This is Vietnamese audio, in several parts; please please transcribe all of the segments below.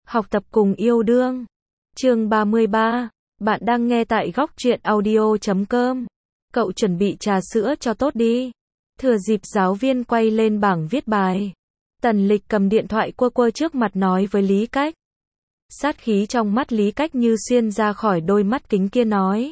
Học tập cùng yêu đương. Chương 33. Bạn đang nghe tại góc truyện audio.com. Cậu chuẩn bị trà sữa cho tốt đi. Thừa dịp giáo viên quay lên bảng viết bài, Tần Lịch cầm điện thoại quơ quơ trước mặt nói với Lý Cách. Sát khí trong mắt Lý Cách như xuyên ra khỏi đôi mắt kính kia nói.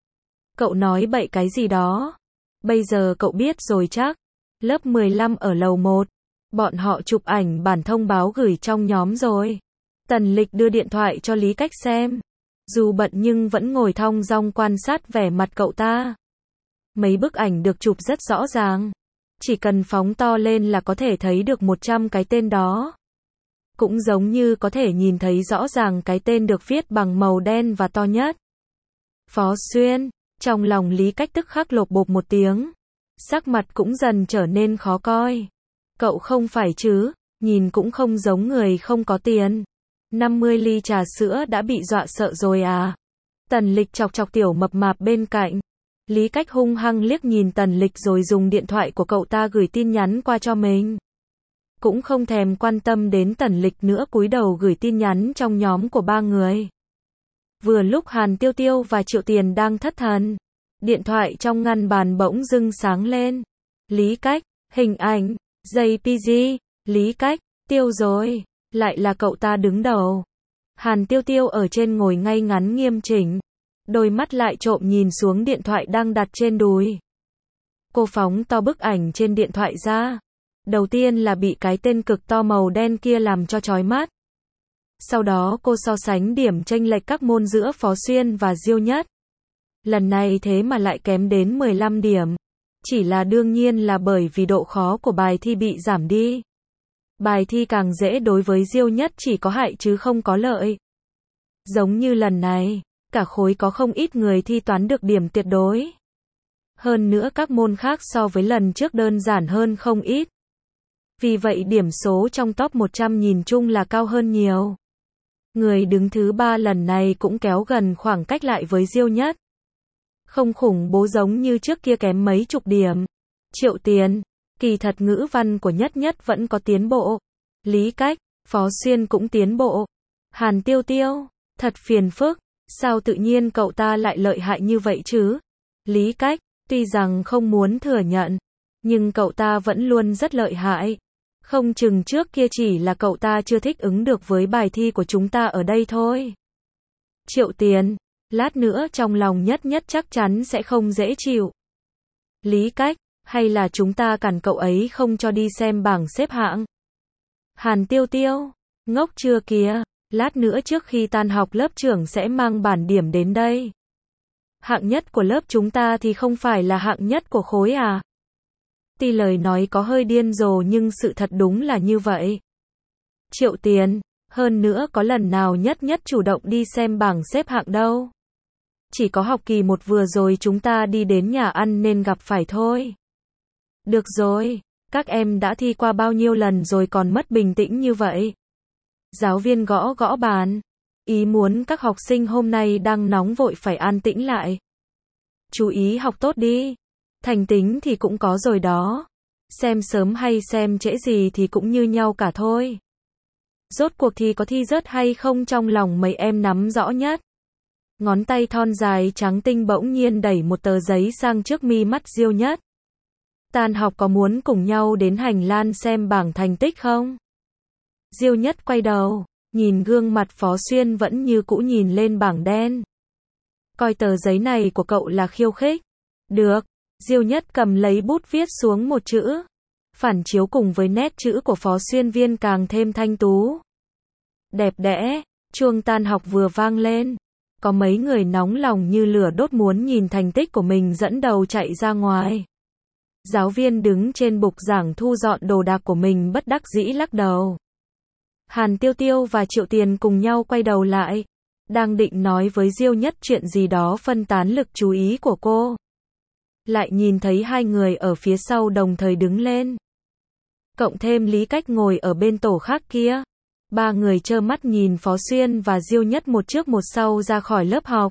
Cậu nói bậy cái gì đó? Bây giờ cậu biết rồi chắc. Lớp 15 ở lầu 1. Bọn họ chụp ảnh bản thông báo gửi trong nhóm rồi. Tần Lịch đưa điện thoại cho Lý Cách xem. Dù bận nhưng vẫn ngồi thong dong quan sát vẻ mặt cậu ta. Mấy bức ảnh được chụp rất rõ ràng. Chỉ cần phóng to lên là có thể thấy được 100 cái tên đó. Cũng giống như có thể nhìn thấy rõ ràng cái tên được viết bằng màu đen và to nhất. Phó Xuyên. Trong lòng Lý Cách tức khắc lột bột một tiếng. Sắc mặt cũng dần trở nên khó coi. Cậu không phải chứ, nhìn cũng không giống người không có tiền. 50 ly trà sữa đã bị dọa sợ rồi à? Tần Lịch chọc chọc tiểu mập mạp bên cạnh. Lý Cách hung hăng liếc nhìn Tần Lịch rồi dùng điện thoại của cậu ta gửi tin nhắn qua cho mình. Cũng không thèm quan tâm đến Tần Lịch nữa, cúi đầu gửi tin nhắn trong nhóm của 3 người. Vừa lúc Hàn Tiêu Tiêu và Triệu Tiền đang thất thần, điện thoại trong ngăn bàn bỗng dưng sáng lên. Lý Cách, hình ảnh, JPG, Lý Cách, tiêu rồi, lại là cậu ta đứng đầu. Hàn Tiêu Tiêu ở trên ngồi ngay ngắn nghiêm chỉnh, đôi mắt lại trộm nhìn xuống điện thoại đang đặt trên đùi. Cô phóng to bức ảnh trên điện thoại ra. Đầu tiên là bị cái tên cực to màu đen kia làm cho chói mắt. Sau đó cô so sánh điểm chênh lệch các môn giữa Phó Xuyên và Diêu Nhất. Lần này thế mà lại kém đến 15 điểm. Chỉ là đương nhiên là bởi vì độ khó của bài thi bị giảm đi. Bài thi càng dễ đối với Diêu Nhất chỉ có hại chứ không có lợi. Giống như lần này, cả khối có không ít người thi toán được điểm tuyệt đối. Hơn nữa các môn khác so với lần trước đơn giản hơn không ít. Vì vậy điểm số trong top 100 nhìn chung là cao hơn nhiều. Người đứng thứ 3 lần này cũng kéo gần khoảng cách lại với Diêu Nhất. Không khủng bố giống như trước kia kém mấy chục điểm. Triệu Tiền, kỳ thật ngữ văn của Nhất Nhất vẫn có tiến bộ. Lý Cách, Phó Xuyên cũng tiến bộ. Hàn Tiêu Tiêu, thật phiền phức, sao tự nhiên cậu ta lại lợi hại như vậy chứ? Lý Cách, tuy rằng không muốn thừa nhận, nhưng cậu ta vẫn luôn rất lợi hại. Không chừng trước kia chỉ là cậu ta chưa thích ứng được với bài thi của chúng ta ở đây thôi. Triệu Tiền, lát nữa trong lòng Nhất Nhất chắc chắn sẽ không dễ chịu. Lý Cách, hay là chúng ta cản cậu ấy không cho đi xem bảng xếp hạng? Hàn Tiêu Tiêu, ngốc chưa kìa, lát nữa trước khi tan học lớp trưởng sẽ mang bản điểm đến đây. Hạng nhất của lớp chúng ta thì không phải là hạng nhất của khối à? Tuy lời nói có hơi điên rồ nhưng sự thật đúng là như vậy. Triệu Tiền, hơn nữa có lần nào Nhất Nhất chủ động đi xem bảng xếp hạng đâu. Chỉ có học kỳ 1 vừa rồi chúng ta đi đến nhà ăn nên gặp phải thôi. Được rồi, các em đã thi qua bao nhiêu lần rồi còn mất bình tĩnh như vậy? Giáo viên gõ gõ bàn. Ý muốn các học sinh hôm nay đang nóng vội phải an tĩnh lại. Chú ý học tốt đi. Thành tính thì cũng có rồi đó. Xem sớm hay xem trễ gì thì cũng như nhau cả thôi. Rốt cuộc thì có thi rớt hay không trong lòng mấy em nắm rõ nhất. Ngón tay thon dài trắng tinh bỗng nhiên đẩy một tờ giấy sang trước mi mắt Diêu Nhất. Tan học có muốn cùng nhau đến hành lang xem bảng thành tích không? Diêu Nhất quay đầu, nhìn gương mặt Phó Xuyên vẫn như cũ nhìn lên bảng đen. Coi tờ giấy này của cậu là khiêu khích. Được. Diêu Nhất cầm lấy bút viết xuống một chữ. Phản chiếu cùng với nét chữ của Phó Xuyên viên càng thêm thanh tú. Đẹp đẽ, chuông tan học vừa vang lên. Có mấy người nóng lòng như lửa đốt muốn nhìn thành tích của mình dẫn đầu chạy ra ngoài. Giáo viên đứng trên bục giảng thu dọn đồ đạc của mình bất đắc dĩ lắc đầu. Hàn Tiêu Tiêu và Triệu Tiền cùng nhau quay đầu lại. Đang định nói với Diêu Nhất chuyện gì đó phân tán lực chú ý của cô. Lại nhìn thấy hai người ở phía sau đồng thời đứng lên. Cộng thêm Lý Cách ngồi ở bên tổ khác kia. 3 người trơ mắt nhìn Phó Xuyên và Diêu Nhất một trước một sau ra khỏi lớp học.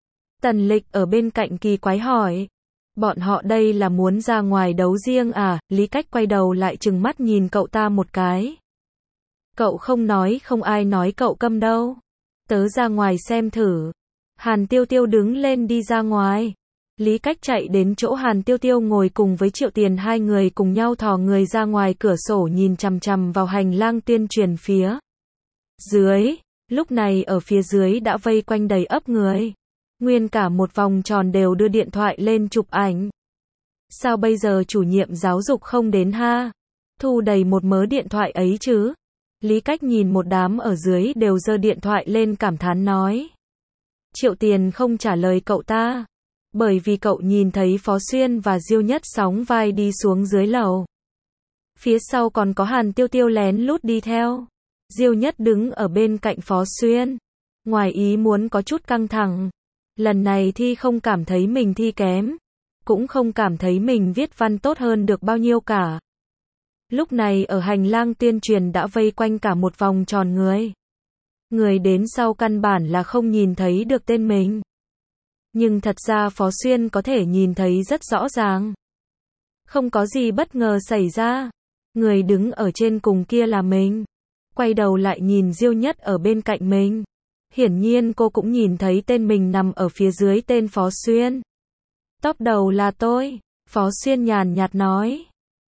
Tần Lịch ở bên cạnh kỳ quái hỏi. Bọn họ đây là muốn ra ngoài đấu riêng à? Lý Cách quay đầu lại trừng mắt nhìn cậu ta một cái. Cậu không nói không ai nói cậu câm đâu. Tớ ra ngoài xem thử. Hàn Tiêu Tiêu đứng lên đi ra ngoài. Lý Cách chạy đến chỗ Hàn Tiêu Tiêu ngồi cùng với Triệu Tiền, hai người cùng nhau thò người ra ngoài cửa sổ nhìn chằm chằm vào hành lang tuyên truyền phía dưới. Lúc này ở phía dưới đã vây quanh đầy ắp người. Nguyên cả một vòng tròn đều đưa điện thoại lên chụp ảnh. Sao bây giờ chủ nhiệm giáo dục không đến ha? Thu đầy một mớ điện thoại ấy chứ? Lý Cách nhìn một đám ở dưới đều giơ điện thoại lên cảm thán nói. Triệu Tiền không trả lời cậu ta. Bởi vì cậu nhìn thấy Phó Xuyên và Diêu Nhất sóng vai đi xuống dưới lầu. Phía sau còn có Hàn Tiêu Tiêu lén lút đi theo. Diêu Nhất đứng ở bên cạnh Phó Xuyên. Ngoài ý muốn có chút căng thẳng. Lần này thi không cảm thấy mình thi kém. Cũng không cảm thấy mình viết văn tốt hơn được bao nhiêu cả. Lúc này ở hành lang tuyên truyền đã vây quanh cả một vòng tròn người. Người đến sau căn bản là không nhìn thấy được tên mình. Nhưng thật ra Phó Xuyên có thể nhìn thấy rất rõ ràng. Không có gì bất ngờ xảy ra. Người đứng ở trên cùng kia là mình. Quay đầu lại nhìn Diêu Nhất ở bên cạnh mình. Hiển nhiên cô cũng nhìn thấy tên mình nằm ở phía dưới tên Phó Xuyên. Top đầu là tôi. Phó Xuyên nhàn nhạt nói.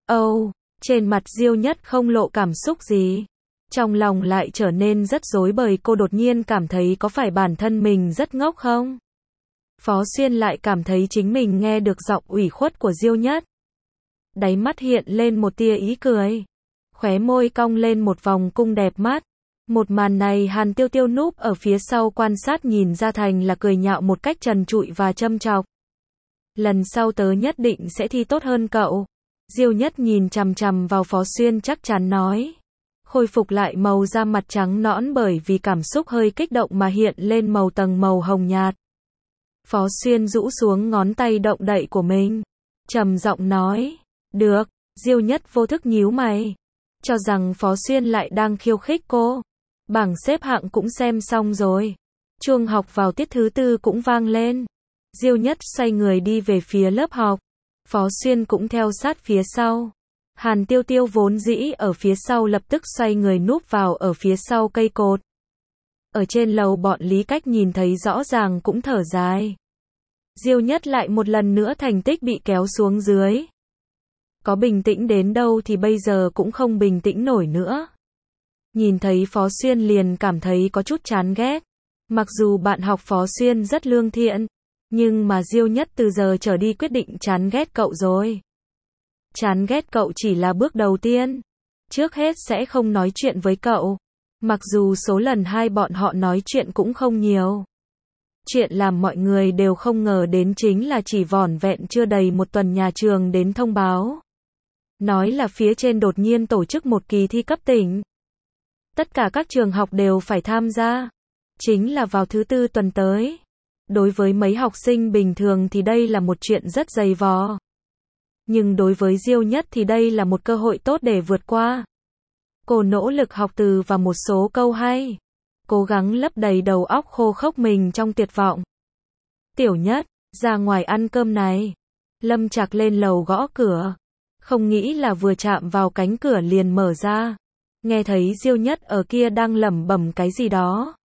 Trên mặt Diêu Nhất không lộ cảm xúc gì. Trong lòng lại trở nên rất rối bời, cô đột nhiên cảm thấy có phải bản thân mình rất ngốc không? Phó Xuyên lại cảm thấy chính mình nghe được giọng ủy khuất của Diêu Nhất. Đáy mắt hiện lên một tia ý cười. Khóe môi cong lên một vòng cung đẹp mắt. Một màn này Hàn Tiêu Tiêu núp ở phía sau quan sát nhìn ra thành là cười nhạo một cách trần trụi và châm chọc. Lần sau tớ nhất định sẽ thi tốt hơn cậu. Diêu Nhất nhìn chằm chằm vào Phó Xuyên chắc chắn nói. Khôi phục lại màu da mặt trắng nõn bởi vì cảm xúc hơi kích động mà hiện lên màu tầng màu hồng nhạt. Phó Xuyên rũ xuống ngón tay động đậy của mình. Trầm giọng nói. Được. Diêu Nhất vô thức nhíu mày. Cho rằng Phó Xuyên lại đang khiêu khích cô. Bảng xếp hạng cũng xem xong rồi. Chuông học vào tiết thứ 4 cũng vang lên. Diêu Nhất xoay người đi về phía lớp học. Phó Xuyên cũng theo sát phía sau. Hàn Tiêu Tiêu vốn dĩ ở phía sau lập tức xoay người núp vào ở phía sau cây cột. Ở trên lầu bọn Lý Cách nhìn thấy rõ ràng cũng thở dài. Diêu Nhất lại một lần nữa thành tích bị kéo xuống dưới. Có bình tĩnh đến đâu thì bây giờ cũng không bình tĩnh nổi nữa. Nhìn thấy Phó Xuyên liền cảm thấy có chút chán ghét. Mặc dù bạn học Phó Xuyên rất lương thiện, nhưng mà Diêu Nhất từ giờ trở đi quyết định chán ghét cậu rồi. Chán ghét cậu chỉ là bước đầu tiên. Trước hết sẽ không nói chuyện với cậu. Mặc dù số lần hai bọn họ nói chuyện cũng không nhiều. Chuyện làm mọi người đều không ngờ đến chính là chỉ vỏn vẹn chưa đầy một tuần nhà trường đến thông báo. Nói là phía trên đột nhiên tổ chức một kỳ thi cấp tỉnh. Tất cả các trường học đều phải tham gia. Chính là vào thứ 4 tuần tới. Đối với mấy học sinh bình thường thì đây là một chuyện rất dày vò. Nhưng đối với Diêu Nhất thì đây là một cơ hội tốt để vượt qua. Cô nỗ lực học từ và một số câu hay. Cố gắng lấp đầy đầu óc khô khốc mình trong tuyệt vọng. Tiểu Nhất, ra ngoài ăn cơm này. Lâm Trạc lên lầu gõ cửa. Không nghĩ là vừa chạm vào cánh cửa liền mở ra. Nghe thấy Diêu Nhất ở kia đang lẩm bẩm cái gì đó.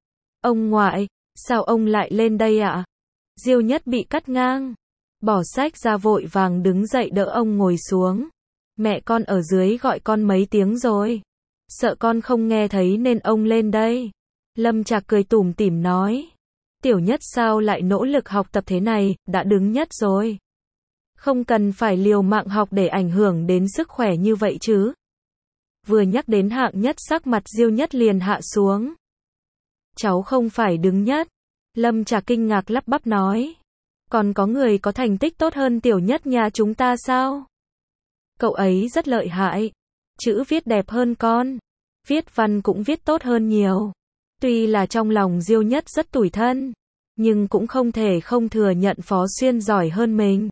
Ông ngoại, sao ông lại lên đây ạ? Diêu Nhất bị cắt ngang. Bỏ sách ra vội vàng đứng dậy đỡ ông ngồi xuống. Mẹ con ở dưới gọi con mấy tiếng rồi. Sợ con không nghe thấy nên ông lên đây. Lâm Trạc cười tủm tỉm nói. Tiểu Nhất sao lại nỗ lực học tập thế này, đã đứng nhất rồi. Không cần phải liều mạng học để ảnh hưởng đến sức khỏe như vậy chứ. Vừa nhắc đến hạng nhất sắc mặt Diêu Nhất liền hạ xuống. Cháu không phải đứng nhất. Lâm Trạc kinh ngạc lắp bắp nói. Còn có người có thành tích tốt hơn Tiểu Nhất nhà chúng ta sao? Cậu ấy rất lợi hại. Chữ viết đẹp hơn con. Viết văn cũng viết tốt hơn nhiều. Tuy là trong lòng Diêu Nhất rất tủi thân. Nhưng cũng không thể không thừa nhận Phó Xuyên giỏi hơn mình.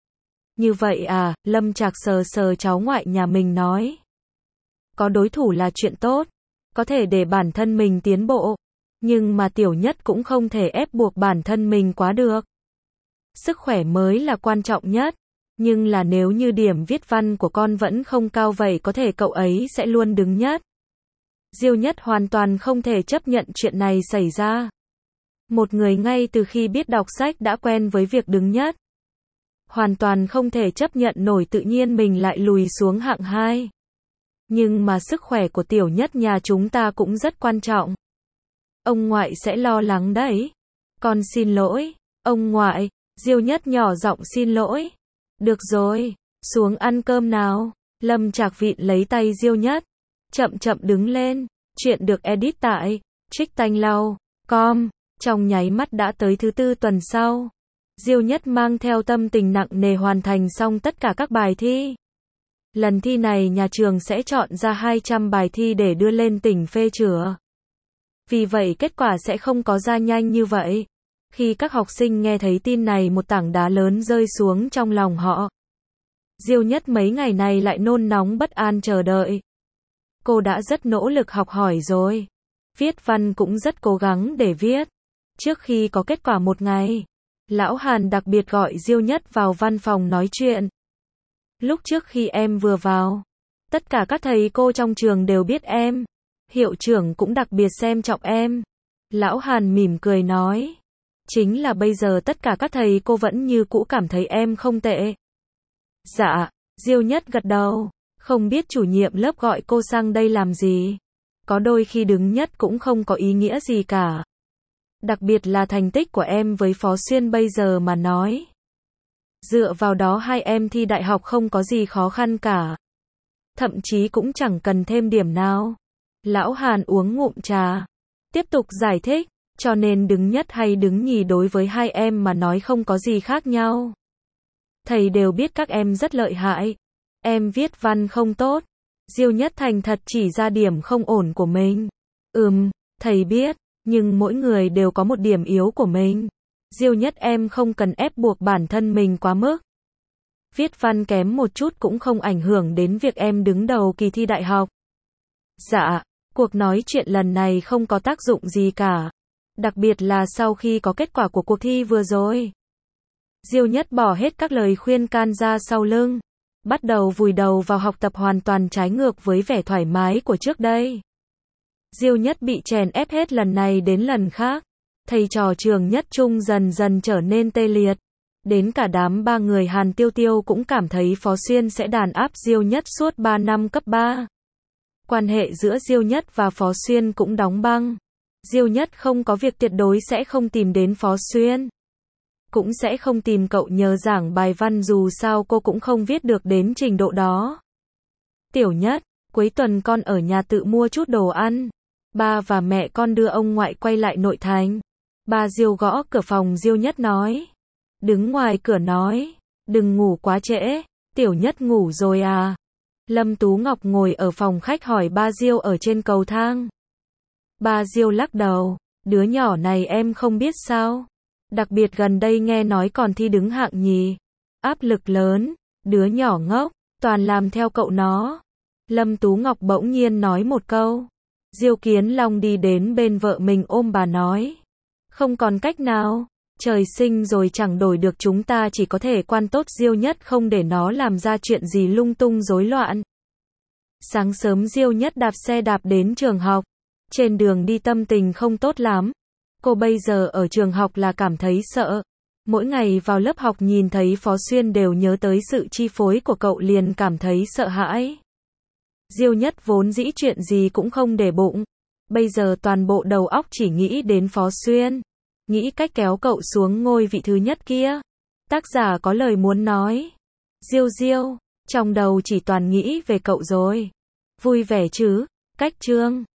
Như vậy à, Lâm Trạc sờ sờ cháu ngoại nhà mình nói. Có đối thủ là chuyện tốt. Có thể để bản thân mình tiến bộ. Nhưng mà Tiểu Nhất cũng không thể ép buộc bản thân mình quá được. Sức khỏe mới là quan trọng nhất. Nhưng là nếu như điểm viết văn của con vẫn không cao vậy có thể cậu ấy sẽ luôn đứng nhất. Diêu Nhất hoàn toàn không thể chấp nhận chuyện này xảy ra. Một người ngay từ khi biết đọc sách đã quen với việc đứng nhất. Hoàn toàn không thể chấp nhận nổi tự nhiên mình lại lùi xuống hạng 2. Nhưng mà sức khỏe của Tiểu Nhất nhà chúng ta cũng rất quan trọng. Ông ngoại sẽ lo lắng đấy. Con xin lỗi, ông ngoại. Diêu Nhất nhỏ giọng xin lỗi. Được rồi, xuống ăn cơm nào. Lâm Trạc Vịn lấy tay Diêu Nhất. Chậm chậm đứng lên. Chuyện được edit tại tricktanh.com. Trong nháy mắt đã tới thứ 4 tuần sau. Diêu Nhất mang theo tâm tình nặng nề hoàn thành xong tất cả các bài thi. Lần thi này nhà trường sẽ chọn ra 200 bài thi để đưa lên tỉnh phê chữa. Vì vậy kết quả sẽ không có ra nhanh như vậy. Khi các học sinh nghe thấy tin này một tảng đá lớn rơi xuống trong lòng họ. Diêu Nhất mấy ngày này lại nôn nóng bất an chờ đợi. Cô đã rất nỗ lực học hỏi rồi. Viết văn cũng rất cố gắng để viết. Trước khi có kết quả một ngày, Lão Hàn đặc biệt gọi Diêu Nhất vào văn phòng nói chuyện. Lúc trước khi em vừa vào, tất cả các thầy cô trong trường đều biết em. Hiệu trưởng cũng đặc biệt xem trọng em. Lão Hàn mỉm cười nói. Chính là bây giờ tất cả các thầy cô vẫn như cũ cảm thấy em không tệ. Dạ, Diêu Nhất gật đầu. Không biết chủ nhiệm lớp gọi cô sang đây làm gì. Có đôi khi đứng nhất cũng không có ý nghĩa gì cả. Đặc biệt là thành tích của em với Phó Xuyên bây giờ mà nói. Dựa vào đó hai em thi đại học không có gì khó khăn cả. Thậm chí cũng chẳng cần thêm điểm nào. Lão Hàn uống ngụm trà. Tiếp tục giải thích. Cho nên đứng nhất hay đứng nhì đối với hai em mà nói không có gì khác nhau. Thầy đều biết các em rất lợi hại. Em viết văn không tốt. Diêu Nhất thành thật chỉ ra điểm không ổn của mình. Thầy biết. Nhưng mỗi người đều có một điểm yếu của mình. Diêu Nhất em không cần ép buộc bản thân mình quá mức. Viết văn kém một chút cũng không ảnh hưởng đến việc em đứng đầu kỳ thi đại học. Dạ, cuộc nói chuyện lần này không có tác dụng gì cả. Đặc biệt là sau khi có kết quả của cuộc thi vừa rồi. Diêu Nhất bỏ hết các lời khuyên can ra sau lưng. Bắt đầu vùi đầu vào học tập hoàn toàn trái ngược với vẻ thoải mái của trước đây. Diêu Nhất bị chèn ép hết lần này đến lần khác. Thầy trò trường Nhất Trung dần dần trở nên tê liệt. Đến cả đám ba người Hàn Tiêu Tiêu cũng cảm thấy Phó Xuyên sẽ đàn áp Diêu Nhất suốt 3 năm cấp 3. Quan hệ giữa Diêu Nhất và Phó Xuyên cũng đóng băng. Diêu Nhất không có việc tuyệt đối sẽ không tìm đến Phó Xuyên. Cũng sẽ không tìm cậu nhờ giảng bài văn dù sao cô cũng không viết được đến trình độ đó. Tiểu Nhất, cuối tuần con ở nhà tự mua chút đồ ăn. Ba và mẹ con đưa ông ngoại quay lại nội thành. Ba Diêu gõ cửa phòng Diêu Nhất nói. Đứng ngoài cửa nói. Đừng ngủ quá trễ. Tiểu Nhất ngủ rồi à? Lâm Tú Ngọc ngồi ở phòng khách hỏi ba Diêu ở trên cầu thang. Ba Diêu lắc đầu. Đứa nhỏ này em không biết sao. Đặc biệt gần đây nghe nói còn thi đứng hạng nhì. Áp lực lớn. Đứa nhỏ ngốc. Toàn làm theo cậu nó. Lâm Tú Ngọc bỗng nhiên nói một câu. Diêu Kiến Long đi đến bên vợ mình ôm bà nói. Không còn cách nào. Trời sinh rồi chẳng đổi được, chúng ta chỉ có thể quan tốt Diêu Nhất không để nó làm ra chuyện gì lung tung rối loạn. Sáng sớm Diêu Nhất đạp xe đạp đến trường học. Trên đường đi tâm tình không tốt lắm. Cô bây giờ ở trường học là cảm thấy sợ. Mỗi ngày vào lớp học nhìn thấy Phó Xuyên đều nhớ tới sự chi phối của cậu liền cảm thấy sợ hãi. Diêu Nhất vốn dĩ chuyện gì cũng không để bụng. Bây giờ toàn bộ đầu óc chỉ nghĩ đến Phó Xuyên. Nghĩ cách kéo cậu xuống ngôi vị thứ nhất kia. Tác giả có lời muốn nói. Diêu Diêu, trong đầu chỉ toàn nghĩ về cậu rồi. Vui vẻ chứ? Cách chương